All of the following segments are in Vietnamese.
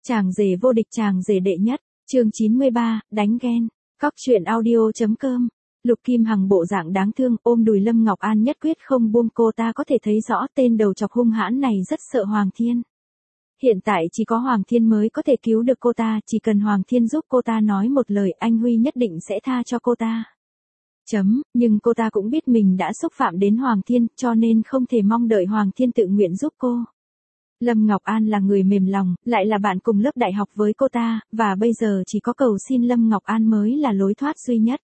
Chàng rể vô địch, chàng rể đệ nhất, chương 93, đánh ghen. Cóc truyện audio.com. Lục Kim Hằng bộ dạng đáng thương ôm đùi Lâm Ngọc An nhất quyết không buông cô ta, có thể thấy rõ tên đầu chọc hung hãn này rất sợ Hoàng Thiên. Hiện tại chỉ có Hoàng Thiên mới có thể cứu được cô ta, chỉ cần Hoàng Thiên giúp cô ta nói một lời, anh Huy nhất định sẽ tha cho cô ta. Nhưng cô ta cũng biết mình đã xúc phạm đến Hoàng Thiên, cho nên không thể mong đợi Hoàng Thiên tự nguyện giúp cô. Lâm Ngọc An là người mềm lòng, lại là bạn cùng lớp đại học với cô ta, và bây giờ chỉ có cầu xin Lâm Ngọc An mới là lối thoát duy nhất.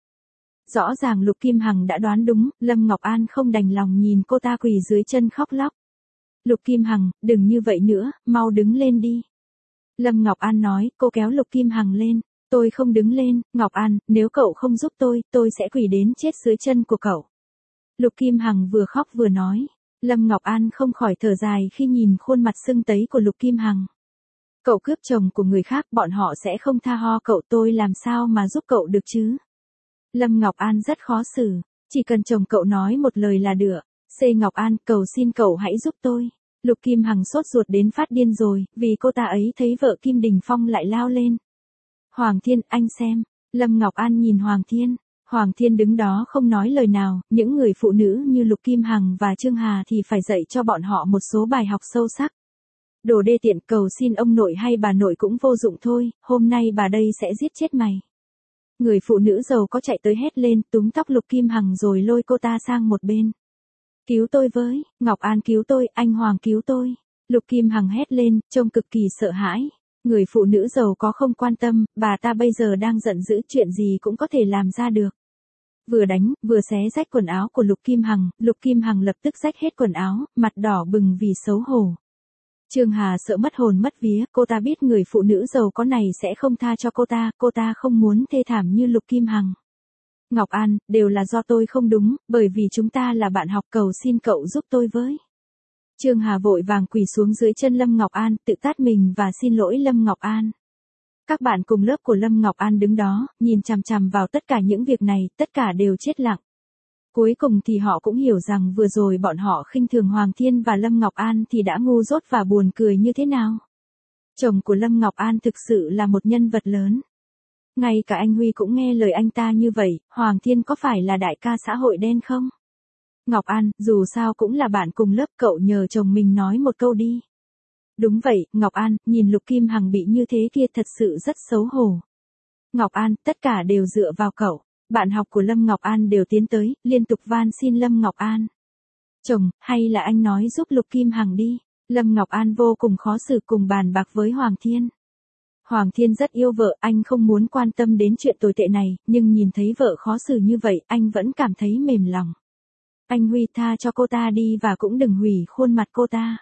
Rõ ràng Lục Kim Hằng đã đoán đúng, Lâm Ngọc An không đành lòng nhìn cô ta quỳ dưới chân khóc lóc. Lục Kim Hằng, đừng như vậy nữa, mau đứng lên đi. Lâm Ngọc An nói, cô kéo Lục Kim Hằng lên. Tôi không đứng lên, Ngọc An, nếu cậu không giúp tôi sẽ quỳ đến chết dưới chân của cậu. Lục Kim Hằng vừa khóc vừa nói. Lâm Ngọc An không khỏi thở dài khi nhìn khuôn mặt sưng tấy của Lục Kim Hằng. Cậu cướp chồng của người khác, bọn họ sẽ không tha ho cậu, tôi làm sao mà giúp cậu được chứ? Lâm Ngọc An rất khó xử, chỉ cần chồng cậu nói một lời là được. Ngọc An, cầu xin cậu hãy giúp tôi. Lục Kim Hằng sốt ruột đến phát điên rồi, vì cô ta ấy thấy vợ Kim Đình Phong lại lao lên. Hoàng Thiên, anh xem. Lâm Ngọc An nhìn Hoàng Thiên. Hoàng Thiên đứng đó không nói lời nào, những người phụ nữ như Lục Kim Hằng và Trương Hà thì phải dạy cho bọn họ một số bài học sâu sắc. Đồ đê tiện, cầu xin ông nội hay bà nội cũng vô dụng thôi, hôm nay bà đây sẽ giết chết mày. Người phụ nữ giàu có chạy tới hét lên, túm tóc Lục Kim Hằng rồi lôi cô ta sang một bên. Cứu tôi với, Ngọc An cứu tôi, anh Hoàng cứu tôi. Lục Kim Hằng hét lên, trông cực kỳ sợ hãi. Người phụ nữ giàu có không quan tâm, bà ta bây giờ đang giận dữ, chuyện gì cũng có thể làm ra được. Vừa đánh, vừa xé rách quần áo của Lục Kim Hằng lập tức rách hết quần áo, mặt đỏ bừng vì xấu hổ. Trương Hà sợ mất hồn mất vía, cô ta biết người phụ nữ giàu có này sẽ không tha cho cô ta không muốn thê thảm như Lục Kim Hằng. Ngọc An, đều là do tôi không đúng, bởi vì chúng ta là bạn học, cầu xin cậu giúp tôi với. Trương Hà vội vàng quỳ xuống dưới chân Lâm Ngọc An, tự tát mình và xin lỗi Lâm Ngọc An. Các bạn cùng lớp của Lâm Ngọc An đứng đó, nhìn chằm chằm vào tất cả những việc này, tất cả đều chết lặng. Cuối cùng thì họ cũng hiểu rằng vừa rồi bọn họ khinh thường Hoàng Thiên và Lâm Ngọc An thì đã ngu dốt và buồn cười như thế nào. Chồng của Lâm Ngọc An thực sự là một nhân vật lớn. Ngay cả anh Huy cũng nghe lời anh ta như vậy, Hoàng Thiên có phải là đại ca xã hội đen không? Ngọc An, dù sao cũng là bạn cùng lớp, cậu nhờ chồng mình nói một câu đi. Đúng vậy, Ngọc An, nhìn Lục Kim Hằng bị như thế kia thật sự rất xấu hổ. Ngọc An, tất cả đều dựa vào cậu. Bạn học của Lâm Ngọc An đều tiến tới, liên tục van xin Lâm Ngọc An. Chồng, hay là anh nói giúp Lục Kim Hằng đi. Lâm Ngọc An vô cùng khó xử cùng bàn bạc với Hoàng Thiên. Hoàng Thiên rất yêu vợ, anh không muốn quan tâm đến chuyện tồi tệ này, nhưng nhìn thấy vợ khó xử như vậy, anh vẫn cảm thấy mềm lòng. Anh Huy, tha cho cô ta đi và cũng đừng hủy khuôn mặt cô ta.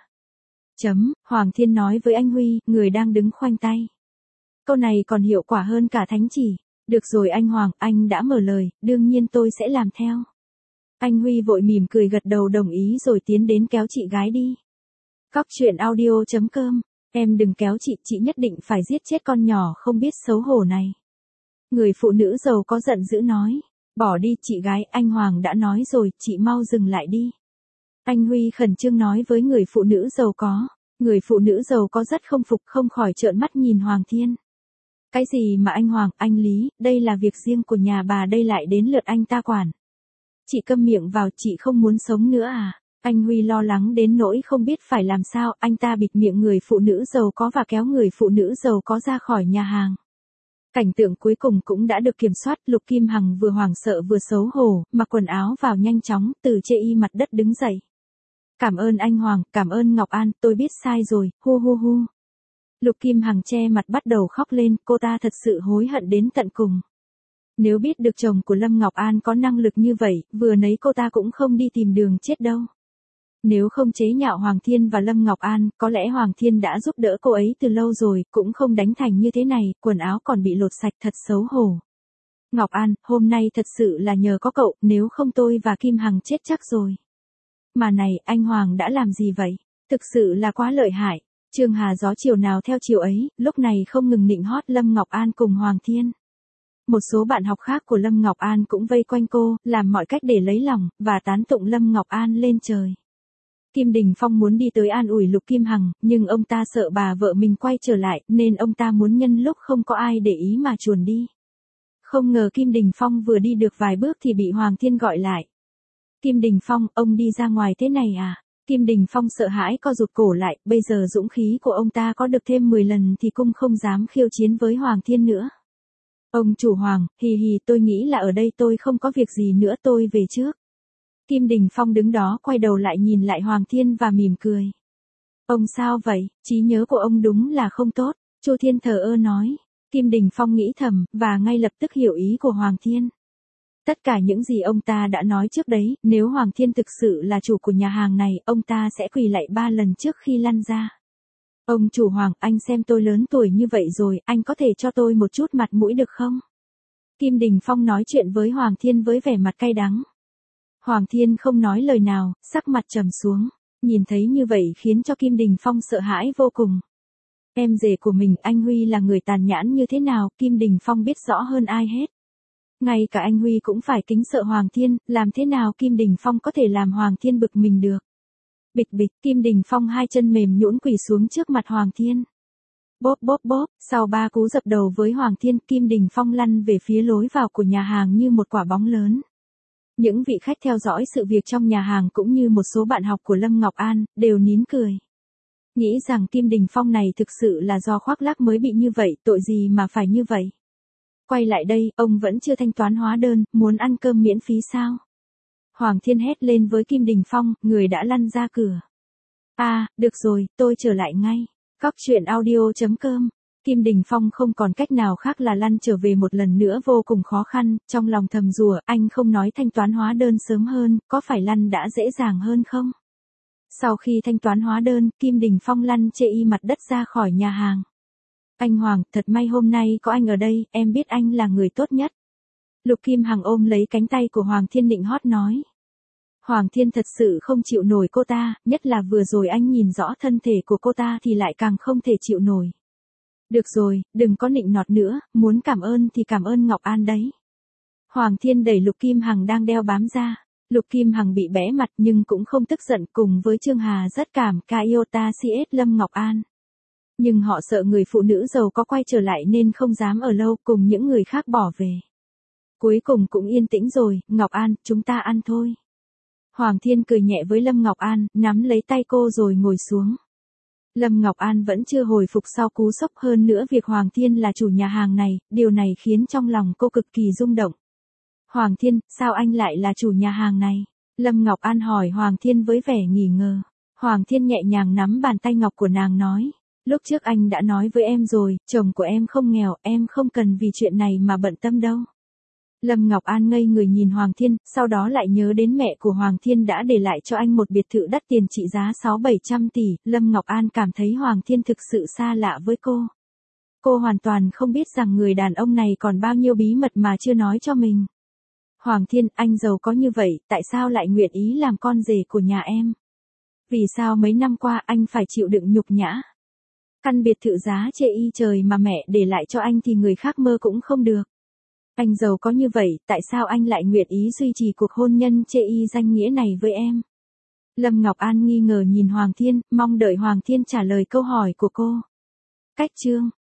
Hoàng Thiên nói với anh Huy, người đang đứng khoanh tay. Câu này còn hiệu quả hơn cả thánh chỉ. Được rồi anh Hoàng, anh đã mở lời, đương nhiên tôi sẽ làm theo. Anh Huy vội mỉm cười gật đầu đồng ý rồi tiến đến kéo chị gái đi. Cóc truyện audio.com. Em đừng kéo chị nhất định phải giết chết con nhỏ không biết xấu hổ này. Người phụ nữ giàu có giận dữ nói. Bỏ đi chị gái, anh Hoàng đã nói rồi, chị mau dừng lại đi. Anh Huy khẩn trương nói với người phụ nữ giàu có. Người phụ nữ giàu có rất không phục, không khỏi trợn mắt nhìn Hoàng Thiên. Cái gì mà anh Hoàng, anh Lý, đây là việc riêng của nhà bà, đây lại đến lượt anh ta quản. Chị câm miệng vào, chị không muốn sống nữa à? Anh Huy lo lắng đến nỗi không biết phải làm sao, anh ta bịt miệng người phụ nữ giàu có và kéo người phụ nữ giàu có ra khỏi nhà hàng. Cảnh tượng cuối cùng cũng đã được kiểm soát, Lục Kim Hằng vừa hoảng sợ vừa xấu hổ, mặc quần áo vào nhanh chóng, từ chê y mặt đất đứng dậy. Cảm ơn anh Hoàng, cảm ơn Ngọc An, tôi biết sai rồi, hu hu hu. Lục Kim Hằng che mặt bắt đầu khóc lên, cô ta thật sự hối hận đến tận cùng. Nếu biết được chồng của Lâm Ngọc An có năng lực như vậy, vừa nấy cô ta cũng không đi tìm đường chết đâu. Nếu không chế nhạo Hoàng Thiên và Lâm Ngọc An, có lẽ Hoàng Thiên đã giúp đỡ cô ấy từ lâu rồi, cũng không đánh thành như thế này, quần áo còn bị lột sạch, thật xấu hổ. Ngọc An, hôm nay thật sự là nhờ có cậu, nếu không tôi và Kim Hằng chết chắc rồi. Mà này, anh Hoàng đã làm gì vậy? Thực sự là quá lợi hại. Trương Hà gió chiều nào theo chiều ấy, lúc này không ngừng nịnh hót Lâm Ngọc An cùng Hoàng Thiên. Một số bạn học khác của Lâm Ngọc An cũng vây quanh cô, làm mọi cách để lấy lòng, và tán tụng Lâm Ngọc An lên trời. Kim Đình Phong muốn đi tới an ủi Lục Kim Hằng, nhưng ông ta sợ bà vợ mình quay trở lại, nên ông ta muốn nhân lúc không có ai để ý mà chuồn đi. Không ngờ Kim Đình Phong vừa đi được vài bước thì bị Hoàng Thiên gọi lại. Kim Đình Phong, ông đi ra ngoài thế này à? Kim Đình Phong sợ hãi co rụt cổ lại, bây giờ dũng khí của ông ta có được thêm 10 lần thì cũng không dám khiêu chiến với Hoàng Thiên nữa. Ông chủ Hoàng, hì hì, tôi nghĩ là ở đây tôi không có việc gì nữa, tôi về trước. Kim Đình Phong đứng đó quay đầu lại nhìn lại Hoàng Thiên và mỉm cười. Ông sao vậy, trí nhớ của ông đúng là không tốt, Chu Thiên thờ ơ nói. Kim Đình Phong nghĩ thầm, và ngay lập tức hiểu ý của Hoàng Thiên. Tất cả những gì ông ta đã nói trước đấy, nếu Hoàng Thiên thực sự là chủ của nhà hàng này, ông ta sẽ quỳ lạy 3 lần trước khi lăn ra. Ông chủ Hoàng, anh xem tôi lớn tuổi như vậy rồi, anh có thể cho tôi một chút mặt mũi được không? Kim Đình Phong nói chuyện với Hoàng Thiên với vẻ mặt cay đắng. Hoàng Thiên không nói lời nào, sắc mặt trầm xuống. Nhìn thấy như vậy khiến cho Kim Đình Phong sợ hãi vô cùng. Em rể của mình, anh Huy là người tàn nhẫn như thế nào, Kim Đình Phong biết rõ hơn ai hết. Ngay cả anh Huy cũng phải kính sợ Hoàng Thiên, làm thế nào Kim Đình Phong có thể làm Hoàng Thiên bực mình được. Bịch bịch, Kim Đình Phong hai chân mềm nhũn quỳ xuống trước mặt Hoàng Thiên. Bóp bóp bóp, sau 3 cú dập đầu với Hoàng Thiên, Kim Đình Phong lăn về phía lối vào của nhà hàng như một quả bóng lớn. Những vị khách theo dõi sự việc trong nhà hàng cũng như một số bạn học của Lâm Ngọc An, đều nín cười. Nghĩ rằng Kim Đình Phong này thực sự là do khoác lác mới bị như vậy, tội gì mà phải như vậy. Quay lại đây, ông vẫn chưa thanh toán hóa đơn, muốn ăn cơm miễn phí sao? Hoàng Thiên hét lên với Kim Đình Phong, người đã lăn ra cửa. Được rồi, tôi trở lại ngay. Cóc truyện audio.com. Kim Đình Phong không còn cách nào khác là lăn trở về một lần nữa vô cùng khó khăn, trong lòng thầm rủa, anh không nói thanh toán hóa đơn sớm hơn, có phải lăn đã dễ dàng hơn không? Sau khi thanh toán hóa đơn, Kim Đình Phong lăn chê y mặt đất ra khỏi nhà hàng. Anh Hoàng, thật may hôm nay có anh ở đây, em biết anh là người tốt nhất. Lục Kim Hằng ôm lấy cánh tay của Hoàng Thiên nịnh hót nói. Hoàng Thiên thật sự không chịu nổi cô ta, nhất là vừa rồi anh nhìn rõ thân thể của cô ta thì lại càng không thể chịu nổi. Được rồi, đừng có nịnh nọt nữa, muốn cảm ơn thì cảm ơn Ngọc An đấy. Hoàng Thiên đẩy Lục Kim Hằng đang đeo bám ra. Lục Kim Hằng bị bẽ mặt nhưng cũng không tức giận, cùng với Trương Hà rất cảm Iota CS Lâm Ngọc An. Nhưng họ sợ người phụ nữ giàu có quay trở lại nên không dám ở lâu, cùng những người khác bỏ về. Cuối cùng cũng yên tĩnh rồi, Ngọc An, chúng ta ăn thôi. Hoàng Thiên cười nhẹ với Lâm Ngọc An, nắm lấy tay cô rồi ngồi xuống. Lâm Ngọc An vẫn chưa hồi phục sau cú sốc, hơn nữa việc Hoàng Thiên là chủ nhà hàng này, điều này khiến trong lòng cô cực kỳ rung động. Hoàng Thiên, sao anh lại là chủ nhà hàng này? Lâm Ngọc An hỏi Hoàng Thiên với vẻ nghi ngờ. Hoàng Thiên nhẹ nhàng nắm bàn tay ngọc của nàng nói. Lúc trước anh đã nói với em rồi, chồng của em không nghèo, em không cần vì chuyện này mà bận tâm đâu. Lâm Ngọc An ngây người nhìn Hoàng Thiên, sau đó lại nhớ đến mẹ của Hoàng Thiên đã để lại cho anh một biệt thự đắt tiền trị giá 600-700 tỷ, Lâm Ngọc An cảm thấy Hoàng Thiên thực sự xa lạ với cô. Cô hoàn toàn không biết rằng người đàn ông này còn bao nhiêu bí mật mà chưa nói cho mình. Hoàng Thiên, anh giàu có như vậy, tại sao lại nguyện ý làm con rể của nhà em? Vì sao mấy năm qua anh phải chịu đựng nhục nhã? Căn biệt thự giá chê y trời mà mẹ để lại cho anh thì người khác mơ cũng không được. Anh giàu có như vậy, tại sao anh lại nguyện ý duy trì cuộc hôn nhân chê y danh nghĩa này với em? Lâm Ngọc An nghi ngờ nhìn Hoàng Thiên, mong đợi Hoàng Thiên trả lời câu hỏi của cô. Cách chương